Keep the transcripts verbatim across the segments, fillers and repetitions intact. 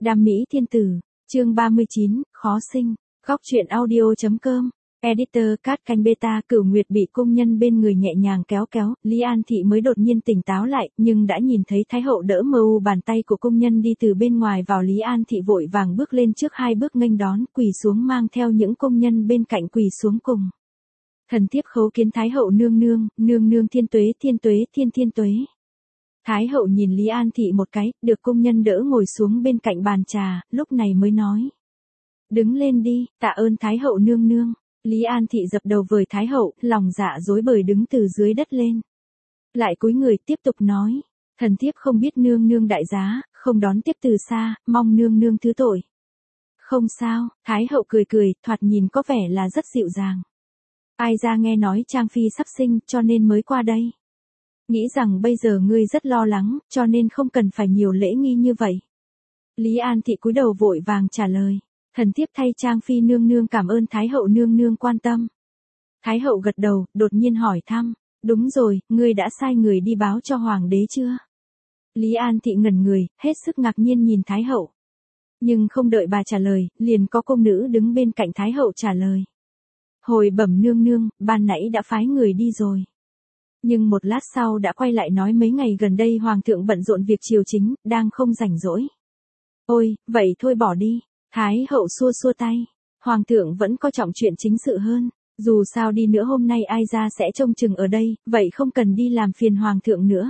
Đam mỹ thiên tử, chương ba mươi chín, khó sinh, góc truyện audio.com, editor Cát Canh Beta. Cửu Nguyệt bị cung nhân bên người nhẹ nhàng kéo kéo, Lý An Thị mới đột nhiên tỉnh táo lại, nhưng đã nhìn thấy Thái hậu đỡ mờ u bàn tay của cung nhân đi từ bên ngoài vào. Lý An Thị vội vàng bước lên trước hai bước nghênh đón, quỳ xuống mang theo những cung nhân bên cạnh quỳ xuống cùng. Thần thiếp khấu kiến Thái hậu nương nương, nương nương thiên tuế thiên tuế thiên thiên tuế. Thái hậu nhìn Lý An Thị một cái, được cung nhân đỡ ngồi xuống bên cạnh bàn trà, lúc này mới nói. Đứng lên đi, tạ ơn Thái hậu nương nương. Lý An Thị dập đầu với Thái hậu, lòng dạ rối bời đứng từ dưới đất lên. Lại cúi người tiếp tục nói, thần thiếp không biết nương nương đại giá, không đón tiếp từ xa, mong nương nương thứ tội. Không sao, Thái hậu cười cười, thoạt nhìn có vẻ là rất dịu dàng. Ai ra nghe nói Trang Phi sắp sinh, cho nên mới qua đây. Nghĩ rằng bây giờ ngươi rất lo lắng, cho nên không cần phải nhiều lễ nghi như vậy. Lý An Thị cúi đầu vội vàng trả lời. Thần thiếp thay Trang Phi nương nương cảm ơn Thái hậu nương nương quan tâm. Thái hậu gật đầu, đột nhiên hỏi thăm. Đúng rồi, ngươi đã sai người đi báo cho hoàng đế chưa? Lý An Thị ngẩn người, hết sức ngạc nhiên nhìn Thái hậu. Nhưng không đợi bà trả lời, liền có cung nữ đứng bên cạnh Thái hậu trả lời. Hồi bẩm nương nương, ban nãy đã phái người đi rồi. Nhưng một lát sau đã quay lại nói mấy ngày gần đây hoàng thượng bận rộn việc triều chính, đang không rảnh rỗi. Ôi, vậy thôi bỏ đi. Thái hậu xua xua tay. Hoàng thượng vẫn coi trọng chuyện chính sự hơn. Dù sao đi nữa hôm nay ai ra sẽ trông chừng ở đây, vậy không cần đi làm phiền hoàng thượng nữa.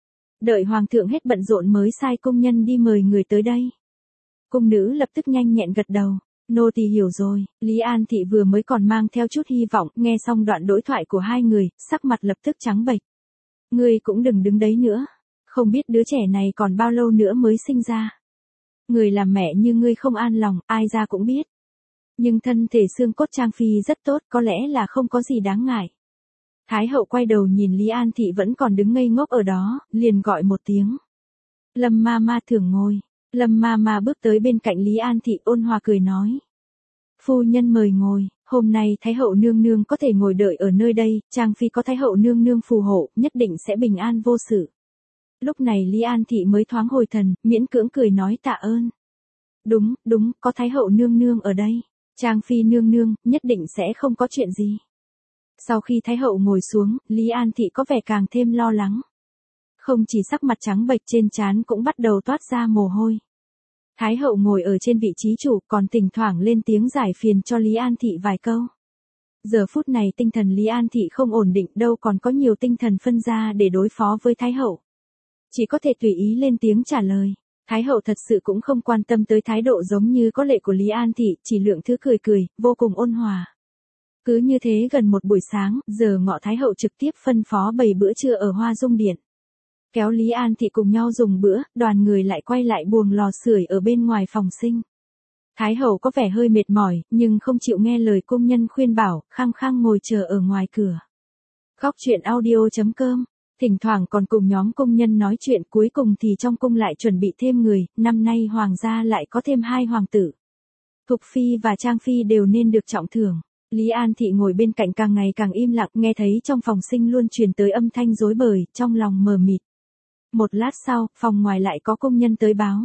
Đợi hoàng thượng hết bận rộn mới sai công nhân đi mời người tới đây. Cung nữ lập tức nhanh nhẹn gật đầu. Nô tỳ hiểu rồi. Lý An Thị vừa mới còn mang theo chút hy vọng, nghe xong đoạn đối thoại của hai người, sắc mặt lập tức trắng bệch. Ngươi cũng đừng đứng đấy nữa. Không biết đứa trẻ này còn bao lâu nữa mới sinh ra. Người làm mẹ như ngươi không an lòng, ai ra cũng biết. Nhưng thân thể xương cốt Trang Phi rất tốt, có lẽ là không có gì đáng ngại. Thái hậu quay đầu nhìn Lý An Thị vẫn còn đứng ngây ngốc ở đó, liền gọi một tiếng. Lâm ma ma thưởng ngồi. Lâm ma ma bước tới bên cạnh Lý An Thị ôn hòa cười nói. Phu nhân mời ngồi, hôm nay Thái hậu nương nương có thể ngồi đợi ở nơi đây, Trang Phi có Thái hậu nương nương phù hộ, nhất định sẽ bình an vô sự. Lúc này Lý An Thị mới thoáng hồi thần, miễn cưỡng cười nói tạ ơn. Đúng, đúng, có Thái hậu nương nương ở đây. Trang Phi nương nương, nhất định sẽ không có chuyện gì. Sau khi Thái hậu ngồi xuống, Lý An Thị có vẻ càng thêm lo lắng. Không chỉ sắc mặt trắng bệch trên trán cũng bắt đầu toát ra mồ hôi. Thái hậu ngồi ở trên vị trí chủ còn thỉnh thoảng lên tiếng giải phiền cho Lý An Thị vài câu. Giờ phút này tinh thần Lý An Thị không ổn định đâu còn có nhiều tinh thần phân ra để đối phó với Thái hậu. Chỉ có thể tùy ý lên tiếng trả lời. Thái hậu thật sự cũng không quan tâm tới thái độ giống như có lệ của Lý An Thị, chỉ lượng thứ cười cười, vô cùng ôn hòa. Cứ như thế gần một buổi sáng, giờ ngọ Thái hậu trực tiếp phân phó bày bữa trưa ở Hoa Dung Điện. Kéo Lý An Thị cùng nhau dùng bữa, đoàn người lại quay lại buồng lò sưởi ở bên ngoài phòng sinh. Thái hậu có vẻ hơi mệt mỏi, nhưng không chịu nghe lời cung nhân khuyên bảo, khăng khăng ngồi chờ ở ngoài cửa. Góc truyện audio.com, thỉnh thoảng còn cùng nhóm công nhân nói chuyện, cuối cùng thì trong cung lại chuẩn bị thêm người, năm nay hoàng gia lại có thêm hai hoàng tử. Thục Phi và Trang Phi đều nên được trọng thưởng. Lý An Thị ngồi bên cạnh càng ngày càng im lặng, nghe thấy trong phòng sinh luôn truyền tới âm thanh rối bời, trong lòng mờ mịt. Một lát sau, phòng ngoài lại có công nhân tới báo.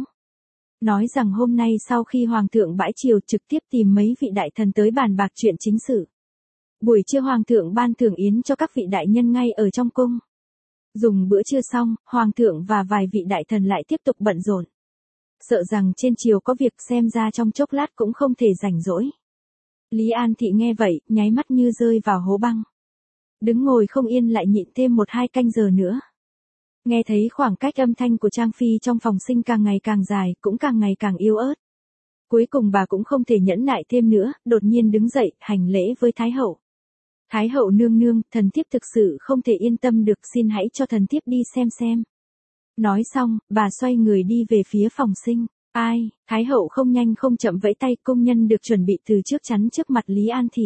Nói rằng hôm nay sau khi hoàng thượng bãi triều trực tiếp tìm mấy vị đại thần tới bàn bạc chuyện chính sự. Buổi trưa hoàng thượng ban thưởng yến cho các vị đại nhân ngay ở trong cung. Dùng bữa trưa xong, hoàng thượng và vài vị đại thần lại tiếp tục bận rộn. Sợ rằng trên triều có việc xem ra trong chốc lát cũng không thể rảnh rỗi. Lý An Thị nghe vậy, nháy mắt như rơi vào hố băng. Đứng ngồi không yên lại nhịn thêm một hai canh giờ nữa. Nghe thấy khoảng cách âm thanh của Trang Phi trong phòng sinh càng ngày càng dài, cũng càng ngày càng yếu ớt. Cuối cùng bà cũng không thể nhẫn nại thêm nữa, đột nhiên đứng dậy, hành lễ với Thái hậu. Thái hậu nương nương, thần thiếp thực sự không thể yên tâm được, xin hãy cho thần thiếp đi xem xem. Nói xong, bà xoay người đi về phía phòng sinh. Ai, Thái hậu không nhanh không chậm vẫy tay, công nhân được chuẩn bị từ trước chắn trước mặt Lý An Thị.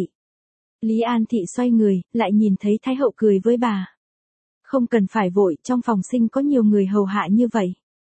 Lý An Thị xoay người, lại nhìn thấy Thái hậu cười với bà. Không cần phải vội, trong phòng sinh có nhiều người hầu hạ như vậy.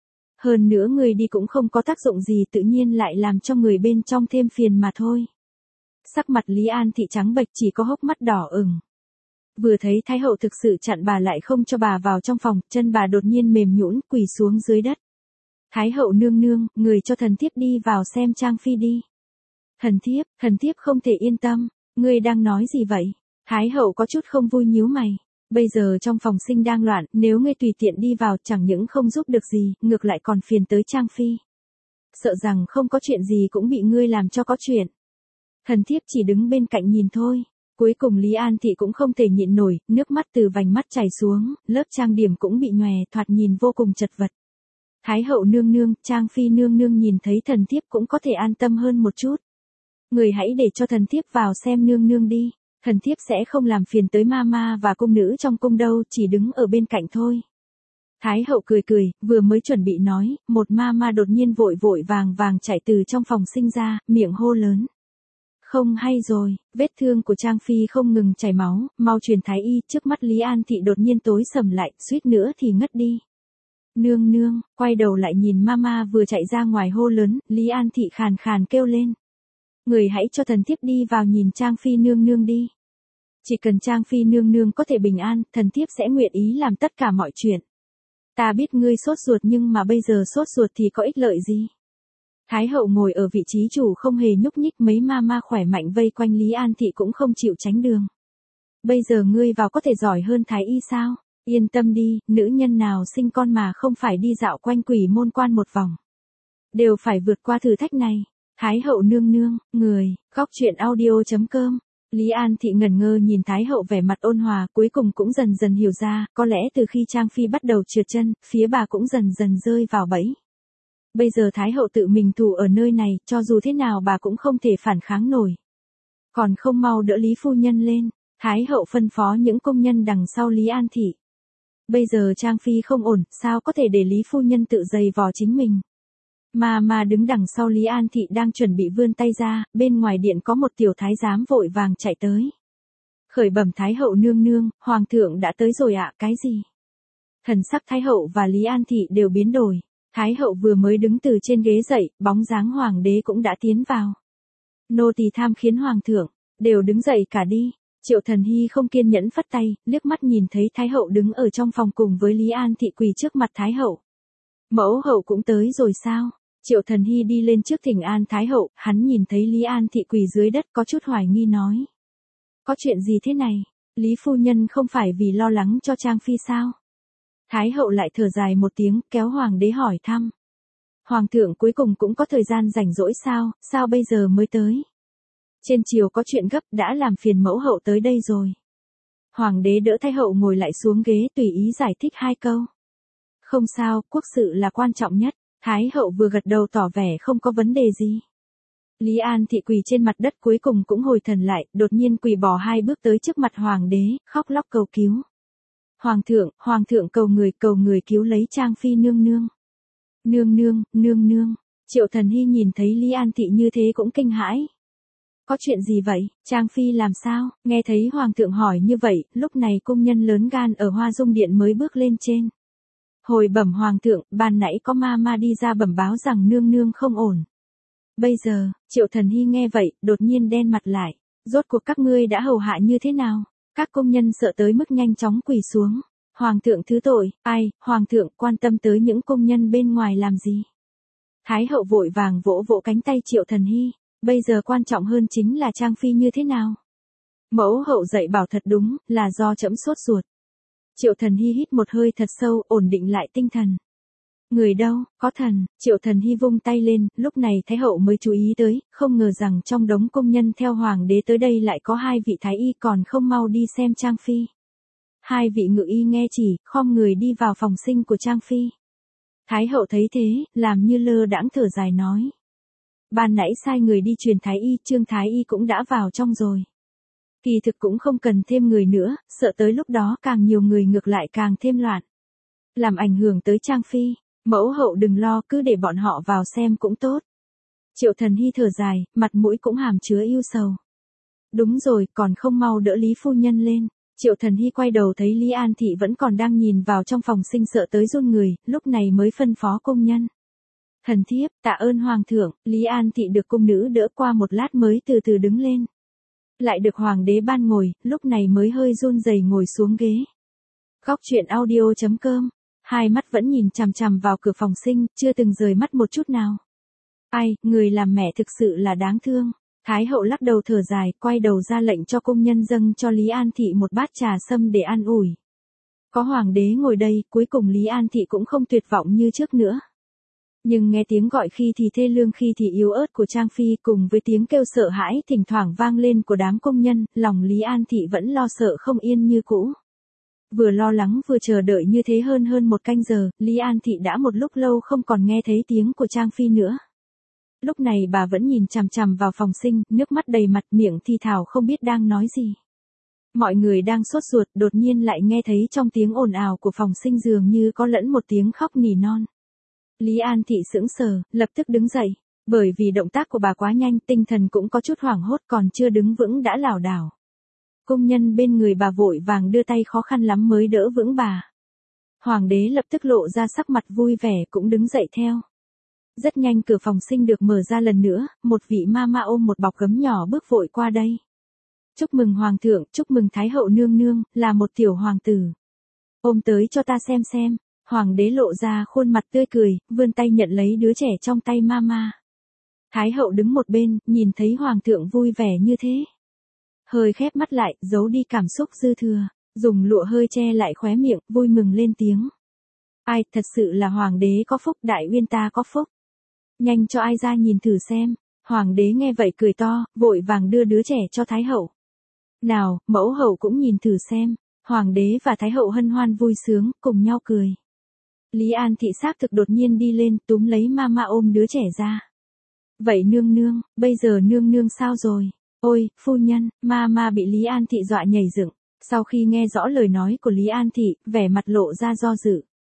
Hơn nữa người đi cũng không có tác dụng gì, tự nhiên lại làm cho người bên trong thêm phiền mà thôi. Sắc mặt Lý An Thị trắng bệch, chỉ có hốc mắt đỏ ửng. Vừa thấy Thái hậu thực sự chặn bà lại không cho bà vào trong phòng, chân bà đột nhiên mềm nhũn quỳ xuống dưới đất. Thái hậu nương nương, người cho thần thiếp đi vào xem Trang Phi đi. Thần thiếp, thần thiếp không thể yên tâm, ngươi đang nói gì vậy? Thái hậu có chút không vui nhíu mày. Bây giờ trong phòng sinh đang loạn, nếu ngươi tùy tiện đi vào chẳng những không giúp được gì, ngược lại còn phiền tới Trang Phi. Sợ rằng không có chuyện gì cũng bị ngươi làm cho có chuyện. Thần thiếp chỉ đứng bên cạnh nhìn thôi. Cuối cùng Lý An Thị cũng không thể nhịn nổi, nước mắt từ vành mắt chảy xuống, lớp trang điểm cũng bị nhòe, thoạt nhìn vô cùng chật vật. Thái hậu nương nương, Trang Phi nương nương nhìn thấy thần thiếp cũng có thể an tâm hơn một chút. Người hãy để cho thần thiếp vào xem nương nương đi. Thần thiếp sẽ không làm phiền tới mama và cung nữ trong cung đâu, chỉ đứng ở bên cạnh thôi. Thái hậu cười cười, vừa mới chuẩn bị nói, một mama đột nhiên vội vội vàng vàng chạy từ trong phòng sinh ra, miệng hô lớn. Không hay rồi, vết thương của Trang Phi không ngừng chảy máu, mau truyền thái y. Trước mắt Lý An Thị đột nhiên tối sầm lại, suýt nữa thì ngất đi. Nương nương, quay đầu lại nhìn mama vừa chạy ra ngoài hô lớn, Lý An Thị khàn khàn kêu lên. Người hãy cho thần thiếp đi vào nhìn Trang Phi nương nương đi. Chỉ cần Trang Phi nương nương có thể bình an, thần thiếp sẽ nguyện ý làm tất cả mọi chuyện. Ta biết ngươi sốt ruột nhưng mà bây giờ sốt ruột thì có ích lợi gì? Thái hậu ngồi ở vị trí chủ không hề nhúc nhích, mấy ma ma khỏe mạnh vây quanh Lý An Thị cũng không chịu tránh đường. Bây giờ ngươi vào có thể giỏi hơn thái y sao? Yên tâm đi, nữ nhân nào sinh con mà không phải đi dạo quanh quỷ môn quan một vòng. Đều phải vượt qua thử thách này. Thái hậu nương nương, người, góc truyện audio chấm com. Lý An Thị ngẩn ngơ nhìn Thái hậu vẻ mặt ôn hòa, cuối cùng cũng dần dần hiểu ra, có lẽ từ khi Trang Phi bắt đầu trượt chân, phía bà cũng dần dần rơi vào bẫy. Bây giờ Thái hậu tự mình thủ ở nơi này, cho dù thế nào bà cũng không thể phản kháng nổi. Còn không mau đỡ Lý phu nhân lên, Thái hậu phân phó những công nhân đằng sau Lý An Thị. Bây giờ Trang Phi không ổn, sao có thể để Lý phu nhân tự giày vò chính mình. Mà mà đứng đằng sau Lý An Thị đang chuẩn bị vươn tay ra, bên ngoài điện có một tiểu thái giám vội vàng chạy tới. Khởi bẩm Thái hậu nương nương, hoàng thượng đã tới rồi ạ, cái gì? Thần sắc Thái hậu và Lý An Thị đều biến đổi. Thái hậu vừa mới đứng từ trên ghế dậy, bóng dáng hoàng đế cũng đã tiến vào. Nô tỳ tham khiến hoàng thượng, đều đứng dậy cả đi. Triệu Thần Hy không kiên nhẫn phất tay, liếc mắt nhìn thấy Thái hậu đứng ở trong phòng cùng với Lý An Thị quỳ trước mặt Thái hậu. Mẫu hậu cũng tới rồi sao? Triệu Thần Hy đi lên trước thỉnh an Thái hậu, hắn nhìn thấy Lý An Thị quỳ dưới đất có chút hoài nghi nói. Có chuyện gì thế này? Lý phu nhân không phải vì lo lắng cho Trang Phi sao? Thái hậu lại thở dài một tiếng, kéo hoàng đế hỏi thăm. Hoàng thượng cuối cùng cũng có thời gian rảnh rỗi sao, sao bây giờ mới tới? Trên triều có chuyện gấp đã làm phiền mẫu hậu tới đây rồi. Hoàng đế đỡ Thái hậu ngồi lại xuống ghế tùy ý giải thích hai câu. Không sao, quốc sự là quan trọng nhất. Thái hậu vừa gật đầu tỏ vẻ không có vấn đề gì. Lý An Thị quỳ trên mặt đất cuối cùng cũng hồi thần lại, đột nhiên quỳ bò hai bước tới trước mặt hoàng đế, khóc lóc cầu cứu. Hoàng thượng, hoàng thượng cầu người, cầu người cứu lấy Trang Phi nương nương. Nương nương, nương nương. Triệu Thần Hy nhìn thấy Lý An Thị như thế cũng kinh hãi. Có chuyện gì vậy, Trang Phi làm sao? Nghe thấy hoàng thượng hỏi như vậy, lúc này cung nhân lớn gan ở Hoa Dung Điện mới bước lên trên. Hồi bẩm hoàng thượng, ban nãy có ma ma đi ra bẩm báo rằng nương nương không ổn. Bây giờ, Triệu Thần Hy nghe vậy, đột nhiên đen mặt lại. Rốt cuộc các ngươi đã hầu hạ như thế nào? Các công nhân sợ tới mức nhanh chóng quỳ xuống. Hoàng thượng thứ tội, ai, hoàng thượng quan tâm tới những công nhân bên ngoài làm gì? Thái hậu vội vàng vỗ vỗ cánh tay Triệu Thần Hy. Bây giờ quan trọng hơn chính là Trang Phi như thế nào? Mẫu hậu dạy bảo thật đúng, là do trẫm sốt ruột. Triệu Thần Hy hít một hơi thật sâu, ổn định lại tinh thần. Người đâu, có thần, Triệu Thần Hy vung tay lên, lúc này Thái hậu mới chú ý tới, không ngờ rằng trong đống công nhân theo hoàng đế tới đây lại có hai vị thái y còn không mau đi xem Trang Phi. Hai vị ngự y nghe chỉ, khom người đi vào phòng sinh của Trang Phi. Thái hậu thấy thế, làm như lơ đãng thở dài nói. Ban nãy sai người đi truyền thái y, Trương thái y cũng đã vào trong rồi. Kỳ thực cũng không cần thêm người nữa, sợ tới lúc đó càng nhiều người ngược lại càng thêm loạn. Làm ảnh hưởng tới Trang Phi, mẫu hậu đừng lo, cứ để bọn họ vào xem cũng tốt. Triệu Thần Hy thở dài, mặt mũi cũng hàm chứa yêu sầu. Đúng rồi, còn không mau đỡ Lý phu nhân lên. Triệu Thần Hy quay đầu thấy Lý An Thị vẫn còn đang nhìn vào trong phòng sinh sợ tới run người, lúc này mới phân phó công nhân. Thần thiếp, tạ ơn hoàng thượng, Lý An Thị được cung nữ đỡ qua một lát mới từ từ đứng lên. Lại được hoàng đế ban ngồi, lúc này mới hơi run rẩy ngồi xuống ghế. Góc truyện audio chấm com Hai mắt vẫn nhìn chằm chằm vào cửa phòng sinh, chưa từng rời mắt một chút nào. Ai, người làm mẹ thực sự là đáng thương. Thái hậu lắc đầu thở dài, quay đầu ra lệnh cho công nhân dâng cho Lý An Thị một bát trà sâm để an ủi. Có hoàng đế ngồi đây, cuối cùng Lý An Thị cũng không tuyệt vọng như trước nữa. Nhưng nghe tiếng gọi khi thì thê lương khi thì yếu ớt của Trang Phi cùng với tiếng kêu sợ hãi thỉnh thoảng vang lên của đám công nhân, lòng Lý An Thị vẫn lo sợ không yên như cũ. Vừa lo lắng vừa chờ đợi như thế hơn hơn một canh giờ, Lý An Thị đã một lúc lâu không còn nghe thấy tiếng của Trang Phi nữa. Lúc này bà vẫn nhìn chằm chằm vào phòng sinh, nước mắt đầy mặt, miệng thì thào không biết đang nói gì. Mọi người đang sốt ruột, đột nhiên lại nghe thấy trong tiếng ồn ào của phòng sinh dường như có lẫn một tiếng khóc nỉ non. Lý An Thị sững sờ, lập tức đứng dậy. Bởi vì động tác của bà quá nhanh, tinh thần cũng có chút hoảng hốt, còn chưa đứng vững đã lảo đảo. Công nhân bên người bà vội vàng đưa tay khó khăn lắm mới đỡ vững bà. Hoàng đế lập tức lộ ra sắc mặt vui vẻ cũng đứng dậy theo. Rất nhanh cửa phòng sinh được mở ra lần nữa, một vị ma ma ôm một bọc gấm nhỏ bước vội qua đây. Chúc mừng hoàng thượng, chúc mừng thái hậu nương nương, là một tiểu hoàng tử. Ôm tới cho ta xem xem. Hoàng đế lộ ra khuôn mặt tươi cười, vươn tay nhận lấy đứa trẻ trong tay ma ma. Thái hậu đứng một bên, nhìn thấy hoàng thượng vui vẻ như thế. Hơi khép mắt lại, giấu đi cảm xúc dư thừa, dùng lụa hơi che lại khóe miệng, vui mừng lên tiếng. Ai, thật sự là hoàng đế có phúc, đại uyên ta có phúc. Nhanh cho ai ra nhìn thử xem. Hoàng đế nghe vậy cười to, vội vàng đưa đứa trẻ cho thái hậu. Nào, mẫu hậu cũng nhìn thử xem. Hoàng đế và thái hậu hân hoan vui sướng, cùng nhau cười. Lý An Thị xác thực đột nhiên đi lên, túm lấy mama ôm đứa trẻ ra. Vậy nương nương, bây giờ nương nương sao rồi? Ôi, phu nhân, mama bị Lý An Thị dọa nhảy dựng. Sau khi nghe rõ lời nói của Lý An Thị, vẻ mặt lộ ra do dự.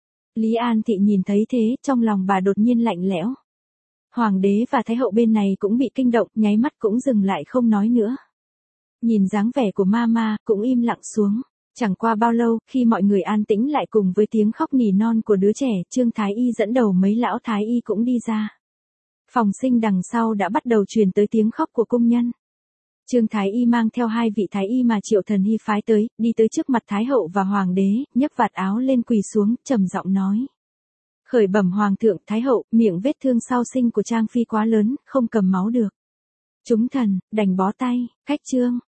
Lý An Thị nhìn thấy thế, trong lòng bà đột nhiên lạnh lẽo. Hoàng đế và thái hậu bên này cũng bị kinh động, nháy mắt cũng dừng lại không nói nữa. Nhìn dáng vẻ của mama, cũng im lặng xuống. Chẳng qua bao lâu, khi mọi người an tĩnh lại cùng với tiếng khóc nỉ non của đứa trẻ, Trương Thái Y dẫn đầu mấy lão Thái Y cũng đi ra. Phòng sinh đằng sau đã bắt đầu truyền tới tiếng khóc của công nhân. Trương Thái Y mang theo hai vị Thái Y mà Triệu Thần Hy phái tới, đi tới trước mặt Thái hậu và Hoàng đế, nhấc vạt áo lên quỳ xuống, trầm giọng nói. Khởi bẩm Hoàng thượng, Thái hậu, miệng vết thương sau sinh của Trang Phi quá lớn, không cầm máu được. Chúng thần, đành bó tay, cách trương.